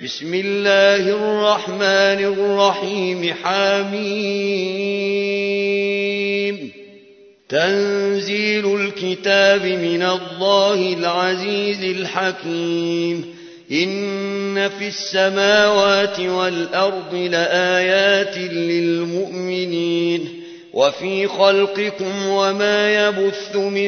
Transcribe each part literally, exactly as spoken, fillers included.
بسم الله الرحمن الرحيم. حميم. تنزيل الكتاب من الله العزيز الحكيم. إن في السماوات والأرض لآيات للمؤمنين وفي خلقكم وما يبث من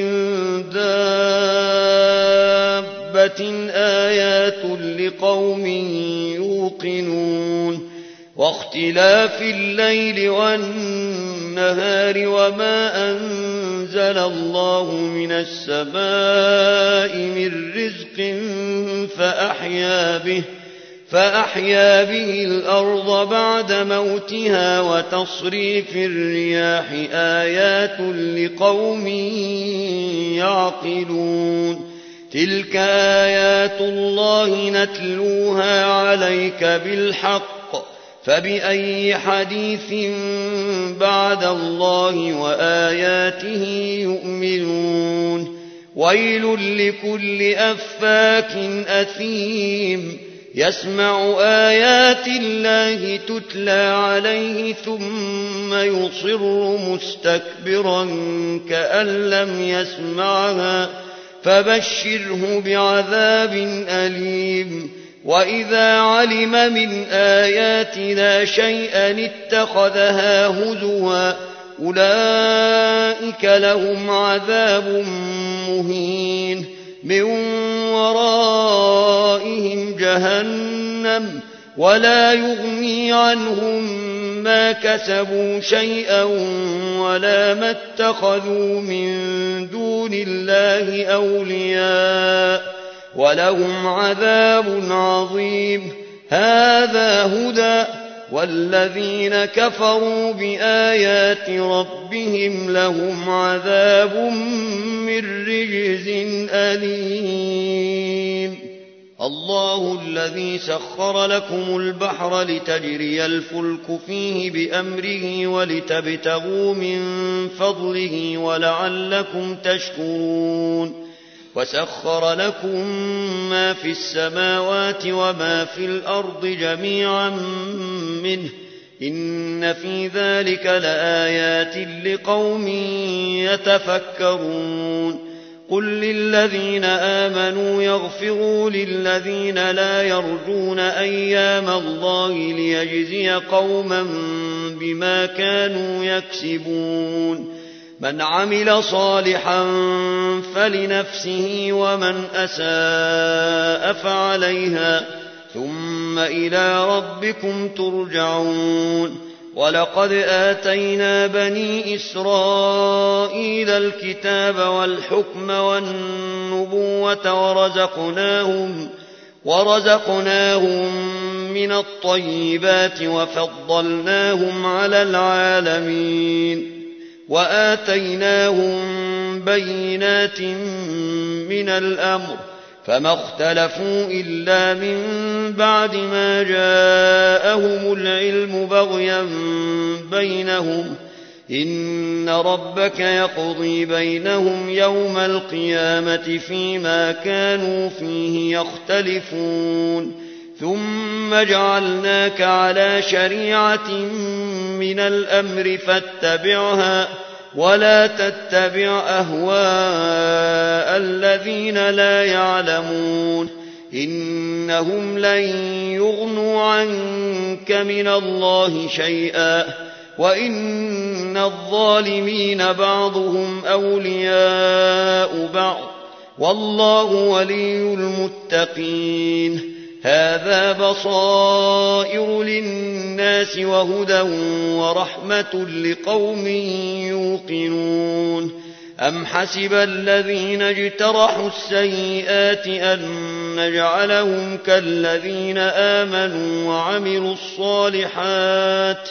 دابة آيات لقوم يوقنون. واختلاف الليل والنهار وما أنزل الله من السماء من رزق فأحيا به فأحيا به الأرض بعد موتها وتصريف الرياح آيات لقوم يعقلون. تلك آيات الله نتلوها عليك بالحق فبأي حديث بعد الله وآياته يؤمنون. ويل لكل أفاك أثيم يسمع آيات الله تتلى عليه ثم يصر مستكبرا كأن لم يسمعها فبشره بعذاب أليم. وإذا علم من آياتنا شيئا اتخذها هزوا أولئك لهم عذاب مهين من ورائهم جهنم ولا يغني عنهم ما كسبوا شيئا ولا ما اتخذوا من دون الله أولياء ولهم عذاب عظيم. هذا هدى والذين كفروا بآيات ربهم لهم عذاب من رجز أليم. الله الذي سخر لكم البحر لتجري الفلك فيه بأمره ولتبتغوا من فضله ولعلكم تشكرون. وسخر لكم ما في السماوات وما في الأرض جميعا منه إن في ذلك لآيات لقوم يتفكرون. قل للذين آمنوا يغفروا للذين لا يرجون أيام الله ليجزي قوما بما كانوا يكسبون. من عمل صالحا فلنفسه ومن أساء فعليها ثم إلى ربكم ترجعون. ولقد آتينا بني إسرائيل الكتاب والحكم والنبوة ورزقناهم, ورزقناهم من الطيبات وفضلناهم على العالمين. وآتيناهم بينات من الأمر فما اختلفوا إلا من بعد ما جاءهم العلم بغيا بينهم. إن ربك يقضي بينهم يوم القيامة فيما كانوا فيه يختلفون. ثم جعلناك على شريعة من الأمر فاتبعها ولا تتبع أهواء الذين لا يعلمون. إنهم لن يغنوا عنك من الله شيئا وإن الظالمين بعضهم أولياء بعض والله ولي المتقين. هذا بصائر للناس وهدى ورحمة لقوم يوقنون. أم حسب الذين اجترحوا السيئات أن نجعلهم كالذين آمنوا وعملوا الصالحات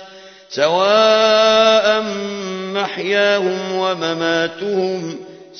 سواء محياهم ومماتهم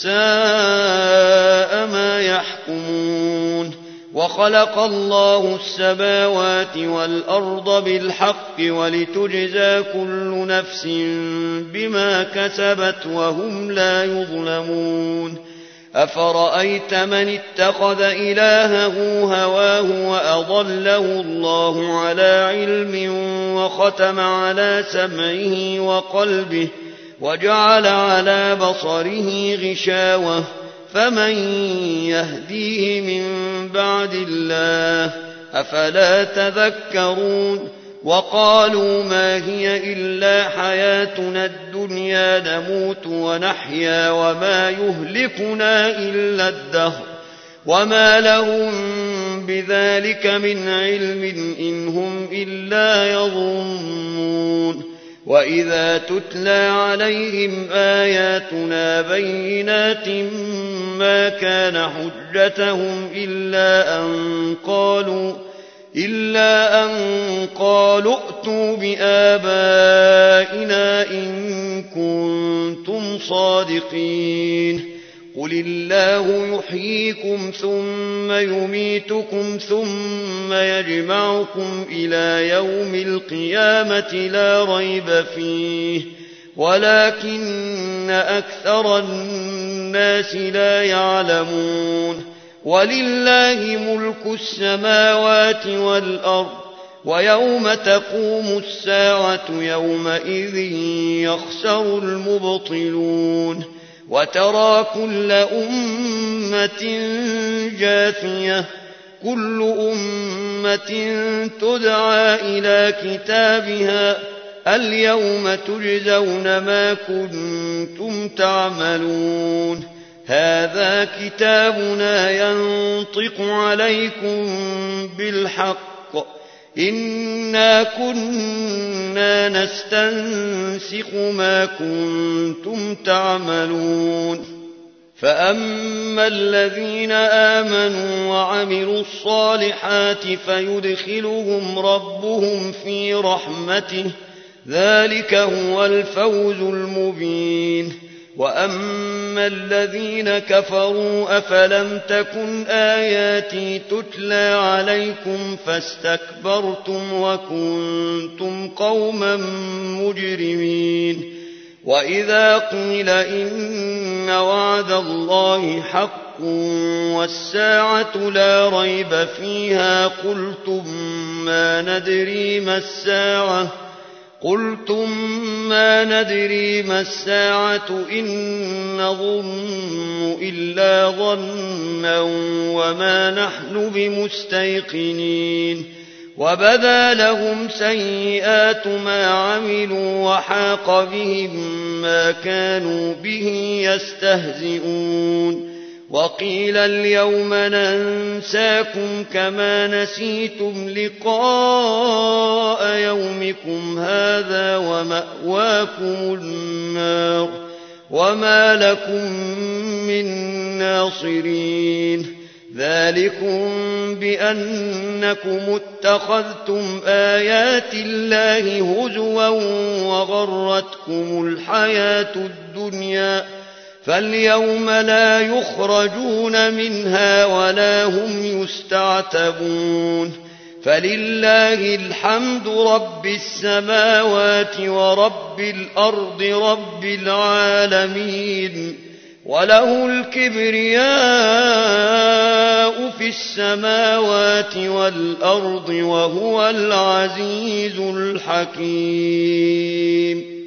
ساء ما يحكمون. وخلق الله السماوات والأرض بالحق ولتجزى كل نفس بما كسبت وهم لا يظلمون. أفرأيت من اتخذ إلهه هواه وأضله الله على علم وختم على سمعه وقلبه وجعل على بصره غشاوة فمن يهديه من بعد الله أفلا تذكرون وقالوا ما هي إلا حياتنا الدنيا نموت ونحيا وما يهلكنا إلا الدهر وما لهم بذلك من علم إن هم إلا يظنون وإذا تتلى عليهم آياتنا بينات ما كان حجتهم إلا أن قالوا إلا أن قالوا ائتوا بآبائنا إن كنتم صادقين قل الله يحييكم ثم يميتكم ثم يجمعكم إلى يوم القيامة لا ريب فيه ولكن أكثر الناس لا يعلمون ولله ملك السماوات والأرض ويوم تقوم الساعة يومئذ يخسر المبطلون وترى كل أمة جاثية كل أمة تدعى إلى كتابها اليوم تجزون ما كنتم تعملون هذا كتابنا ينطق عليكم بالحق إنا كنا نستنسخ ما كنتم تعملون فأما الذين آمنوا وعملوا الصالحات فيدخلهم ربهم في رحمته ذلك هو الفوز المبين وأما الذين كفروا أفلم تكن آياتي تتلى عليكم فاستكبرتم وكنتم قوما مجرمين وإذا قيل إن وعد الله حق والساعة لا ريب فيها قلتم ما ندري ما الساعة قلتم ما ندري ما الساعة إن نظن إلا ظنا وما نحن بمستيقنين وبدا لهم سيئات ما عملوا وحاق بهم ما كانوا به يستهزئون وقيل اليوم ننساكم كما نسيتم لقاء يومكم هذا ومأواكم النار وما لكم من ناصرين ذلكم بأنكم اتخذتم آيات الله هزوا وغرتكم الحياة الدنيا فاليوم لا يخرجون منها ولا هم يستعتبون فلله الحمد رب السماوات ورب الأرض رب العالمين وله الكبرياء في السماوات والأرض وهو العزيز الحكيم